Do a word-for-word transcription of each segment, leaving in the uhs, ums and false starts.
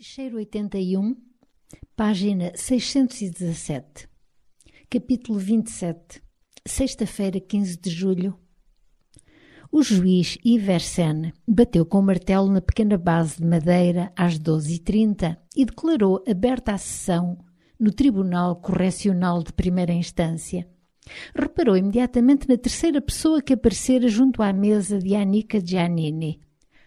Ficheiro oitenta e um, página seiscentos e dezassete, capítulo vinte e sete, sexta-feira, quinze de julho. O juiz Iversen bateu com o martelo na pequena base de madeira às doze e trinta e declarou aberta a sessão no Tribunal Correcional de Primeira Instância. Reparou imediatamente na terceira pessoa que aparecera junto à mesa de Annika Giannini.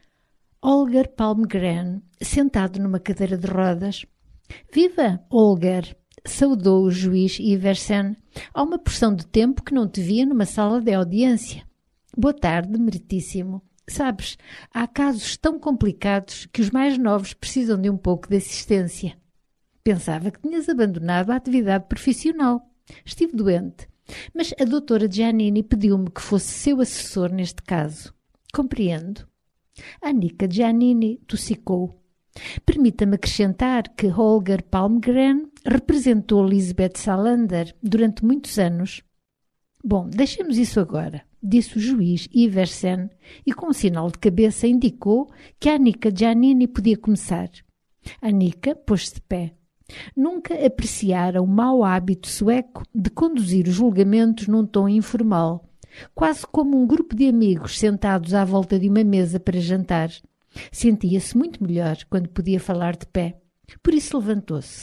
Holger Palmgren, sentado numa cadeira de rodas. «Viva, Holger!» saudou o juiz Iversen. «Há uma porção de tempo que não te via numa sala de audiência.» «Boa tarde, meritíssimo. Sabes, há casos tão complicados que os mais novos precisam de um pouco de assistência. Pensava que tinhas abandonado a atividade profissional. Estive doente, mas a doutora Giannini pediu-me que fosse seu assessor neste caso. Compreendo.» Annika Giannini tossicou. Permita-me acrescentar que Holger Palmgren representou Lisbeth Salander durante muitos anos. Bom, deixemos isso agora, disse o juiz Iversen e com um sinal de cabeça indicou que Annika Giannini podia começar. Annika pôs-se de pé. Nunca apreciara o mau hábito sueco de conduzir os julgamentos num tom informal, quase como um grupo de amigos sentados à volta de uma mesa para jantar. Sentia-se muito melhor quando podia falar de pé. Por isso levantou-se.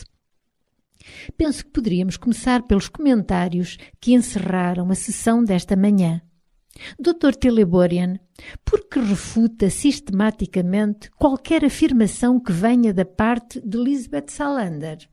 Penso que poderíamos começar pelos comentários que encerraram a sessão desta manhã. doutor Teleborian, por que refuta sistematicamente qualquer afirmação que venha da parte de Lisbeth Salander?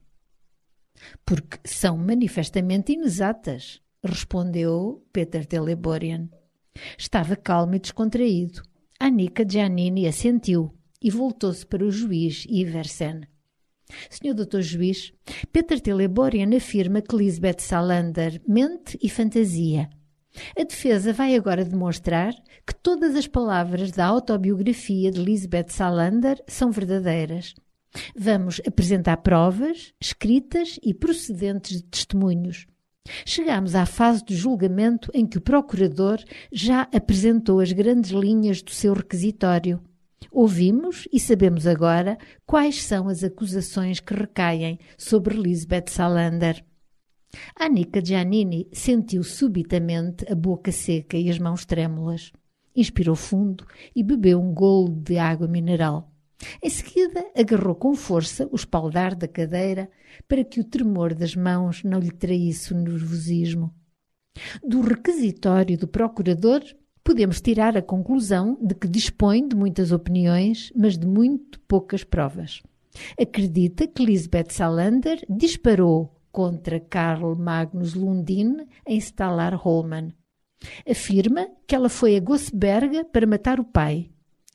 Porque são manifestamente inexatas, respondeu Peter Teleborian. Estava calmo e descontraído. Annika Giannini assentiu e voltou-se para o juiz Iversen. senhor doutor Juiz, Peter Teleborian afirma que Lisbeth Salander mente e fantasia. A defesa vai agora demonstrar que todas as palavras da autobiografia de Lisbeth Salander são verdadeiras. Vamos apresentar provas, escritas e procedentes de testemunhos. Chegamos à fase do julgamento em que o procurador já apresentou as grandes linhas do seu requisitório. Ouvimos e sabemos agora quais são as acusações que recaem sobre Lisbeth Salander. Annika Giannini sentiu subitamente a boca seca e as mãos trêmulas. Inspirou fundo e bebeu um golo de água mineral. Em seguida, agarrou com força o espaldar da cadeira para que o tremor das mãos não lhe traísse o nervosismo. Do requisitório do procurador, podemos tirar a conclusão de que dispõe de muitas opiniões, mas de muito poucas provas. Acredita que Lisbeth Salander disparou contra Carl Magnus Lundin em Stalar-Holmen. Afirma que ela foi a Göteborg para matar o pai.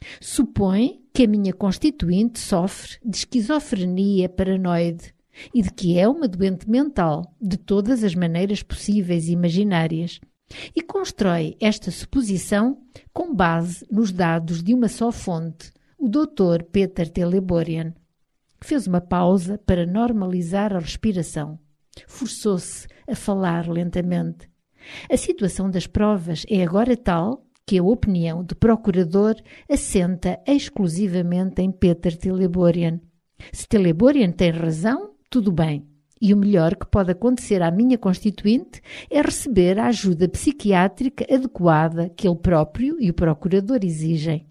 Supõe que a minha constituinte sofre de esquizofrenia paranoide e de que é uma doente mental de todas as maneiras possíveis e imaginárias, e constrói esta suposição com base nos dados de uma só fonte, o doutor Peter Teleborian. Fez uma pausa para normalizar a respiração. Forçou-se a falar lentamente. A situação das provas é agora tal que a opinião do procurador assenta exclusivamente em Peter Teleborian. Se Teleborian tem razão, tudo bem. E o melhor que pode acontecer à minha constituinte é receber a ajuda psiquiátrica adequada que ele próprio e o procurador exigem.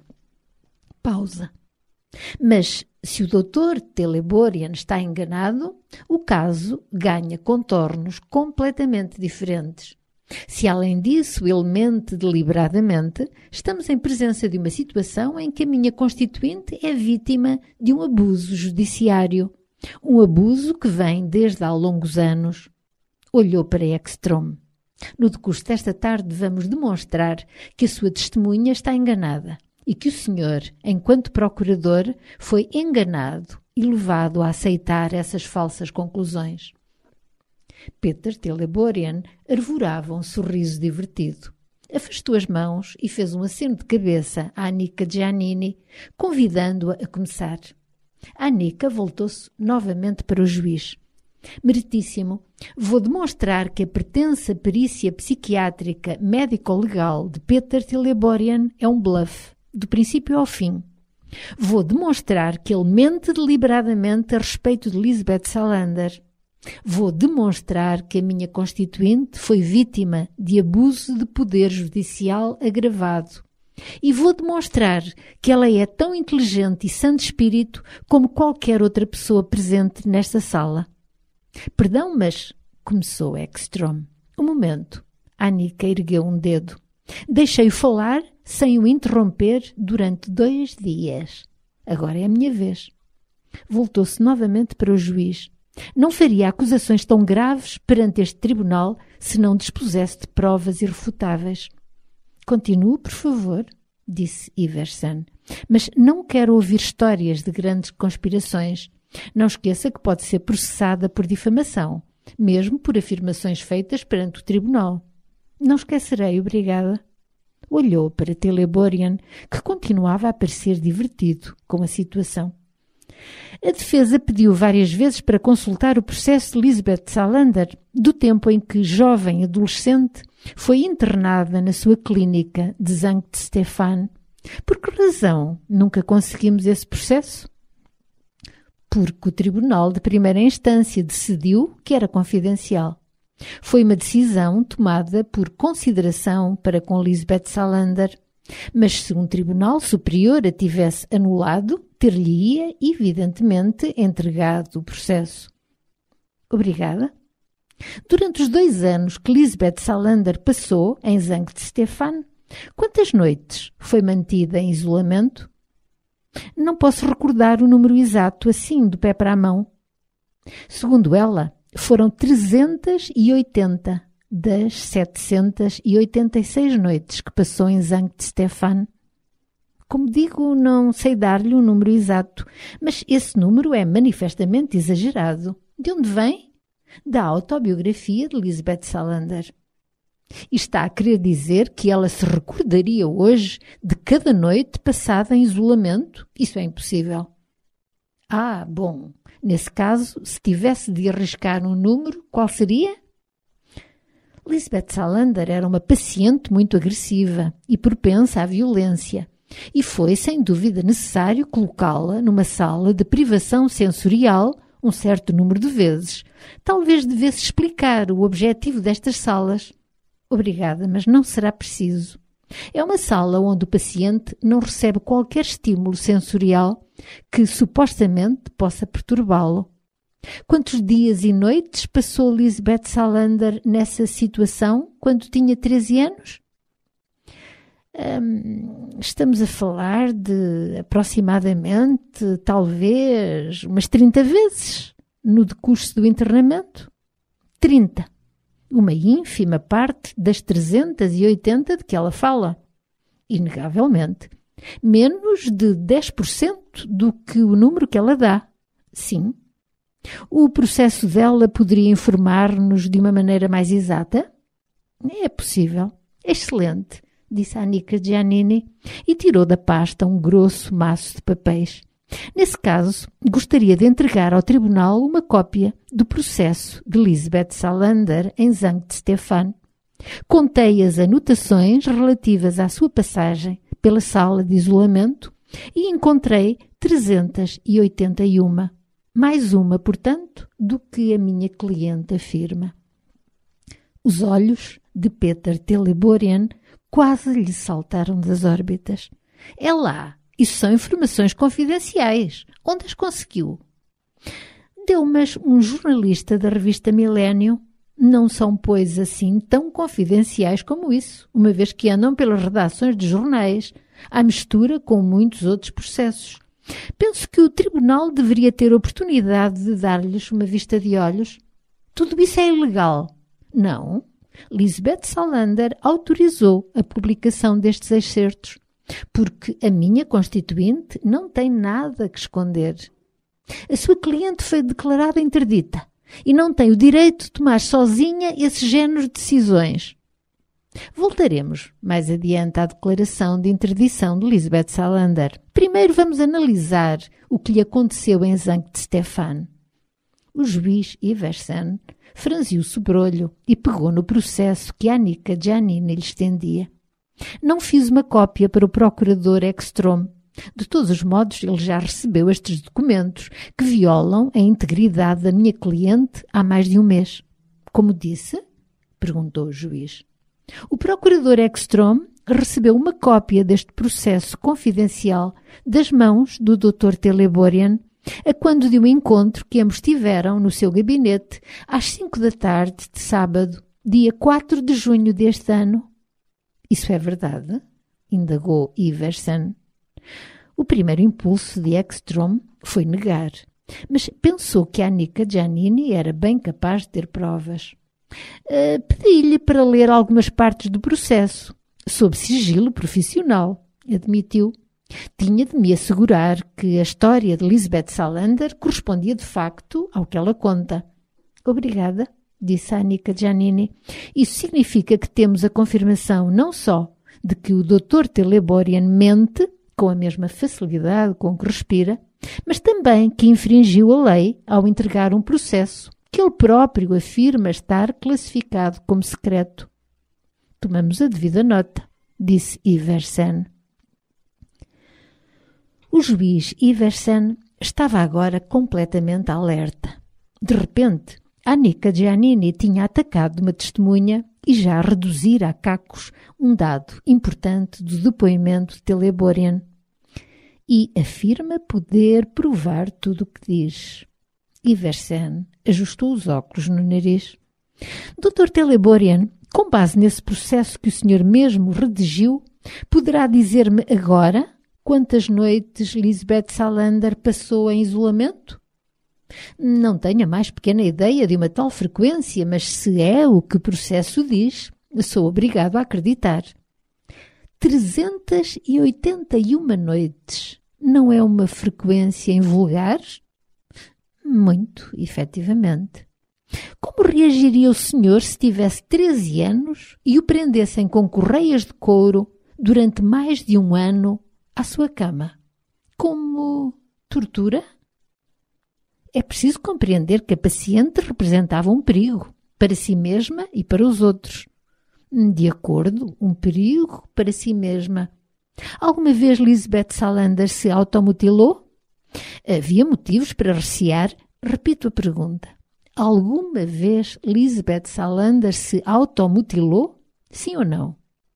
Pausa. Mas, se o doutor Teleborian está enganado, o caso ganha contornos completamente diferentes. Se, além disso, ele mente deliberadamente, estamos em presença de uma situação em que a minha constituinte é vítima de um abuso judiciário. Um abuso que vem desde há longos anos. Olhou para Ekström. No decurso desta tarde vamos demonstrar que a sua testemunha está enganada e que o senhor, enquanto procurador, foi enganado e levado a aceitar essas falsas conclusões. Peter Teleborian arvorava um sorriso divertido. Afastou as mãos e fez um aceno de cabeça à Annika Giannini, convidando-a a começar. A Annika voltou-se novamente para o juiz. Meritíssimo, vou demonstrar que a pretensa perícia psiquiátrica médico-legal de Peter Teleborian é um bluff, do princípio ao fim. Vou demonstrar que ele mente deliberadamente a respeito de Lisbeth Salander. Vou demonstrar que a minha constituinte foi vítima de abuso de poder judicial agravado. E vou demonstrar que ela é tão inteligente e sã de espírito como qualquer outra pessoa presente nesta sala. Perdão, mas... começou Ekstrom. Um momento. Annika ergueu um dedo. Deixei-o falar sem o interromper durante dois dias. Agora é a minha vez. Voltou-se novamente para o juiz. Não faria acusações tão graves perante este tribunal se não dispusesse de provas irrefutáveis. Continue, por favor, disse Iversen. Mas não quero ouvir histórias de grandes conspirações. Não esqueça que pode ser processada por difamação, mesmo por afirmações feitas perante o tribunal. Não esquecerei, obrigada. Olhou para Teleborian, que continuava a parecer divertido com a situação. A defesa pediu várias vezes para consultar o processo de Lisbeth Salander, do tempo em que, jovem adolescente, foi internada na sua clínica de Sankt Stefan. Por que razão nunca conseguimos esse processo? Porque o tribunal de primeira instância decidiu que era confidencial. Foi uma decisão tomada por consideração para com Lisbeth Salander, mas se um tribunal superior a tivesse anulado, ter-lhe-ia, evidentemente, entregado o processo. Obrigada. Durante os dois anos que Lisbeth Salander passou em Sankt Stefan, quantas noites foi mantida em isolamento? Não posso recordar o número exato assim, do pé para a mão. Segundo ela, foram trezentas e oitenta das setecentas e oitenta e seis noites que passou em Sankt Stefan. Como digo, não sei dar-lhe o número exato, mas esse número é manifestamente exagerado. De onde vem? Da autobiografia de Lisbeth Salander. E está a querer dizer que ela se recordaria hoje de cada noite passada em isolamento? Isso é impossível. Ah, bom, nesse caso, se tivesse de arriscar um número, qual seria? Lisbeth Salander era uma paciente muito agressiva e propensa à violência, e foi, sem dúvida, necessário colocá-la numa sala de privação sensorial um certo número de vezes. Talvez devesse explicar o objetivo destas salas. Obrigada, mas não será preciso. É uma sala onde o paciente não recebe qualquer estímulo sensorial que supostamente possa perturbá-lo. Quantos dias e noites passou Lisbeth Salander nessa situação quando tinha treze anos? Hum, estamos a falar de aproximadamente, talvez, umas trinta vezes no decurso do internamento. trinta. Uma ínfima parte das trezentas e oitenta de que ela fala. Inegavelmente. Menos de dez por cento do que o número que ela dá. Sim. O processo dela poderia informar-nos de uma maneira mais exata? É possível. Excelente, disse a Annika Giannini e tirou da pasta um grosso maço de papéis. Nesse caso, gostaria de entregar ao tribunal uma cópia do processo de Lisbeth Salander em Sankt Stefan. Contei as anotações relativas à sua passagem pela sala de isolamento e encontrei trezentas e oitenta e uma. Mais uma, portanto, do que a minha cliente afirma. Os olhos de Peter Teleborian quase lhe saltaram das órbitas. É lá. Isso são informações confidenciais. Onde as conseguiu? Deu-mas um jornalista da revista Millennium. Não são, pois, assim tão confidenciais como isso, uma vez que andam pelas redações de jornais, à mistura com muitos outros processos. Penso que o tribunal deveria ter oportunidade de dar-lhes uma vista de olhos. Tudo isso é ilegal. Não. Lisbeth Salander autorizou a publicação destes excertos, porque a minha constituinte não tem nada que esconder. A sua cliente foi declarada interdita e não tem o direito de tomar sozinha esse género de decisões. Voltaremos mais adiante à declaração de interdição de Lisbeth Salander. Primeiro vamos analisar o que lhe aconteceu em Sankt Stefan. O juiz Iversen franziu o sobrolho e pegou no processo que a Annika Giannini lhe estendia. Não fiz uma cópia para o procurador Ekstrom. De todos os modos, ele já recebeu estes documentos que violam a integridade da minha cliente há mais de um mês. Como disse? Perguntou o juiz. O procurador Ekstrom recebeu uma cópia deste processo confidencial das mãos do doutor Teleborian a quando de um encontro que ambos tiveram no seu gabinete às cinco da tarde de sábado, dia quatro de junho deste ano. Isso é verdade? Indagou Iversen. O primeiro impulso de Ekstrom foi negar, mas pensou que Annika Giannini era bem capaz de ter provas. Uh, Pedi-lhe para ler algumas partes do processo, sob sigilo profissional, admitiu. Tinha de me assegurar que a história de Lisbeth Salander correspondia de facto ao que ela conta. Obrigada, disse a Annika Giannini. Isso significa que temos a confirmação não só de que o doutor Teleborian mente com a mesma facilidade com que respira, mas também que infringiu a lei ao entregar um processo que ele próprio afirma estar classificado como secreto. Tomamos a devida nota, disse Iversen. O juiz Iversen estava agora completamente alerta. De repente, Annika Giannini tinha atacado uma testemunha e já reduzira a cacos um dado importante do depoimento de Teleborian. E afirma poder provar tudo o que diz. Iversen ajustou os óculos no nariz. doutor Teleborian, com base nesse processo que o senhor mesmo redigiu, poderá dizer-me agora quantas noites Lisbeth Salander passou em isolamento? Não tenho a mais pequena ideia de uma tal frequência, mas se é o que o processo diz, sou obrigado a acreditar. trezentas e oitenta e uma noites. Não é uma frequência invulgar? Muito, efetivamente. Como reagiria o senhor se tivesse treze anos e o prendessem com correias de couro durante mais de um ano à sua cama? Como tortura? É preciso compreender que a paciente representava um perigo para si mesma e para os outros. De acordo, um perigo para si mesma. Alguma vez Lisbeth Salander se automutilou? Havia motivos para recear? Repito a pergunta. Alguma vez Lisbeth Salander se automutilou? Sim ou não?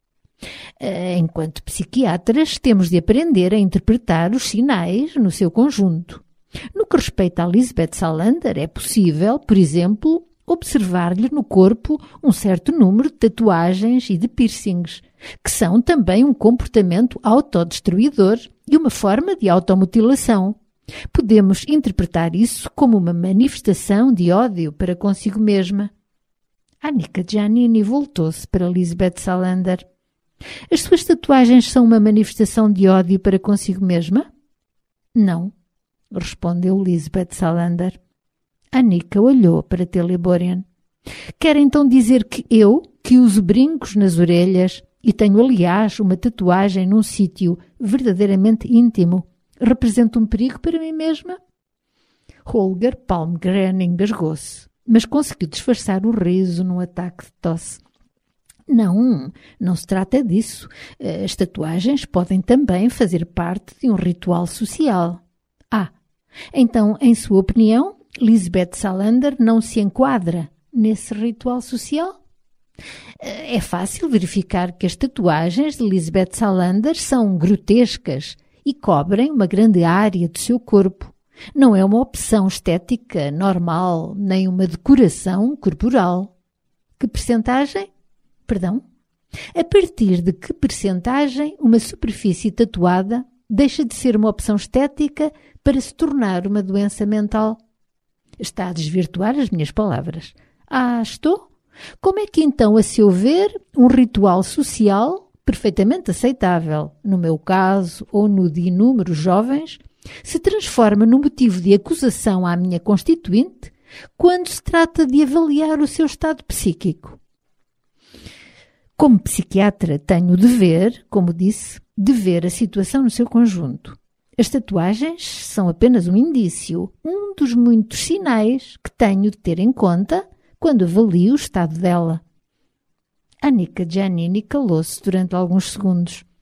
Enquanto psiquiatras, temos de aprender a interpretar os sinais no seu conjunto. No que respeita a Lisbeth Salander, é possível, por exemplo, observar-lhe no corpo um certo número de tatuagens e de piercings, que são também um comportamento autodestruidor e uma forma de automutilação. Podemos interpretar isso como uma manifestação de ódio para consigo mesma. Annika Giannini voltou-se para Lisbeth Salander. As suas tatuagens são uma manifestação de ódio para consigo mesma? Não, respondeu Lisbeth Salander. Annika olhou para Teleborian. Quer então dizer que eu, que uso brincos nas orelhas e tenho, aliás, uma tatuagem num sítio verdadeiramente íntimo, represento um perigo para mim mesma? Holger Palmgren engasgou-se, mas conseguiu disfarçar o riso num ataque de tosse. Não, não se trata disso. As tatuagens podem também fazer parte de um ritual social. Ah, então, em sua opinião, Lisbeth Salander não se enquadra nesse ritual social? É fácil verificar que as tatuagens de Lisbeth Salander são grotescas e cobrem uma grande área do seu corpo. Não é uma opção estética normal, nem uma decoração corporal. Que percentagem? Perdão? A partir de que percentagem uma superfície tatuada deixa de ser uma opção estética para se tornar uma doença mental? Está a desvirtuar as minhas palavras. Ah, estou? Como é que então, a seu ver, um ritual social perfeitamente aceitável, no meu caso ou no de inúmeros jovens, se transforma num motivo de acusação à minha constituinte quando se trata de avaliar o seu estado psíquico? Como psiquiatra, tenho o dever, como disse, de ver a situação no seu conjunto. As tatuagens são apenas um indício, um dos muitos sinais que tenho de ter em conta quando avalio o estado dela. Annika Giannini calou-se durante alguns segundos.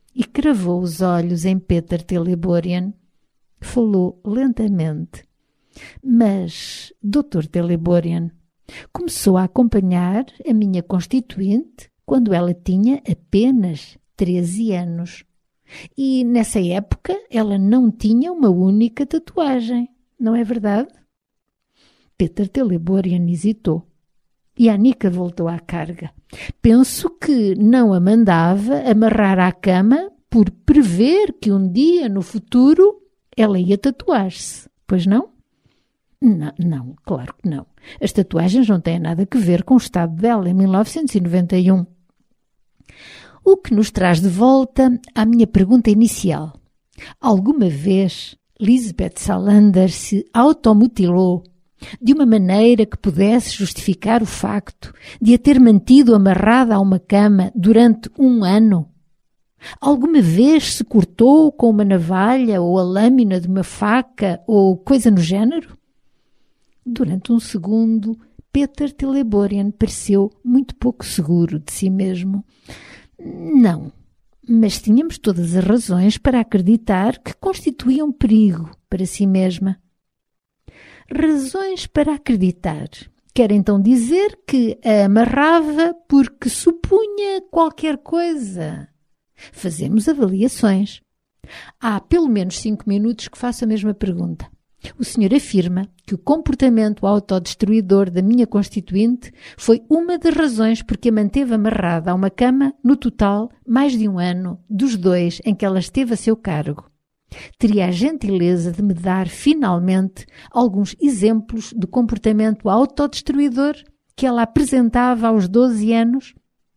e cravou os olhos em Peter Teleborian. Falou lentamente. Mas, doutor Teleborian, começou a acompanhar a minha constituinte quando ela tinha apenas treze anos. E nessa época ela não tinha uma única tatuagem, não é verdade? Peter Teleborian hesitou. E Anica voltou à carga. Penso que não a mandava amarrar à cama por prever que um dia no futuro ela ia tatuar-se, pois não? Não, não, claro que não. As tatuagens não têm nada a ver com o estado dela em mil novecentos e noventa e um. O que nos traz de volta à minha pergunta inicial. Alguma vez Lisbeth Salander se automutilou de uma maneira que pudesse justificar o facto de a ter mantido amarrada a uma cama durante um ano? Alguma vez se cortou com uma navalha ou a lâmina de uma faca ou coisa no género? Durante um segundo, Peter Teleborian pareceu muito pouco seguro de si mesmo. Não, mas tínhamos todas as razões para acreditar que constituía um perigo para si mesma. Razões para acreditar. Quer então dizer que a amarrava porque supunha qualquer coisa. Fazemos avaliações. Há pelo menos cinco minutos que faço a mesma pergunta. O senhor afirma que o comportamento autodestruidor da minha constituinte foi uma das razões porque a manteve amarrada a uma cama no total mais de um ano dos dois em que ela esteve a seu cargo. Teria a gentileza de me dar, finalmente, alguns exemplos de comportamento autodestruidor que ela apresentava aos doze anos?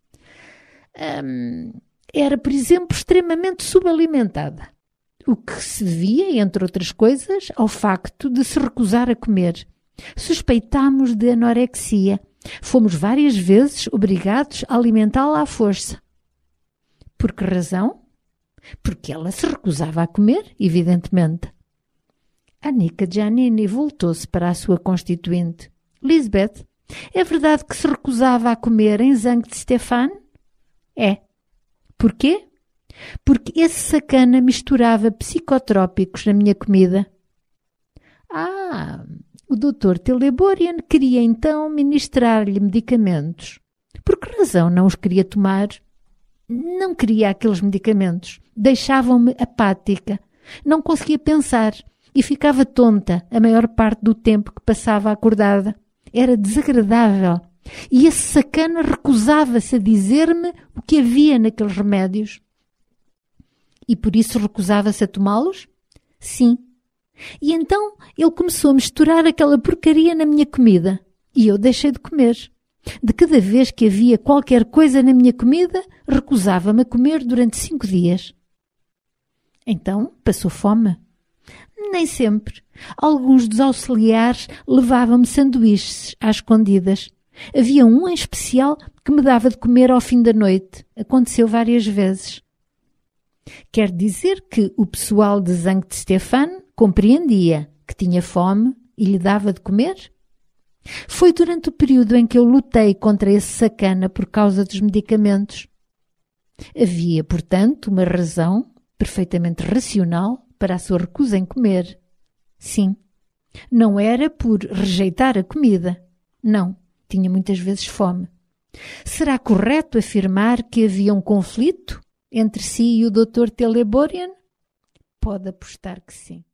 Hum, era, por exemplo, extremamente subalimentada, o que se devia, entre outras coisas, ao facto de se recusar a comer. Suspeitámos de anorexia. Fomos várias vezes obrigados a alimentá-la à força. Por que razão? Porque ela se recusava a comer, evidentemente. Anica Giannini voltou-se para a sua constituinte. Lisbeth, é verdade que se recusava a comer em Sankt Stefan? É. Porquê? Porque esse sacana misturava psicotrópicos na minha comida. Ah, o doutor Teleborian queria então ministrar-lhe medicamentos. Por que razão não os queria tomar? Não queria aqueles medicamentos. Deixavam-me apática. Não conseguia pensar e ficava tonta a maior parte do tempo que passava acordada. Era desagradável. E esse sacana recusava-se a dizer-me o que havia naqueles remédios. E por isso recusava-se a tomá-los? Sim. E então ele começou a misturar aquela porcaria na minha comida. E eu deixei de comer. De cada vez que havia qualquer coisa na minha comida, recusava-me a comer durante cinco dias. Então, passou fome? Nem sempre. Alguns dos auxiliares levavam-me sanduíches às escondidas. Havia um em especial que me dava de comer ao fim da noite. Aconteceu várias vezes. Quer dizer que o pessoal de Sankt Stefan compreendia que tinha fome e lhe dava de comer? Foi durante o período em que eu lutei contra esse sacana por causa dos medicamentos. Havia, portanto, uma razão perfeitamente racional para a sua recusa em comer. Sim, não era por rejeitar a comida. Não, tinha muitas vezes fome. Será correto afirmar que havia um conflito entre si e o doutor Teleborian? Pode apostar que sim.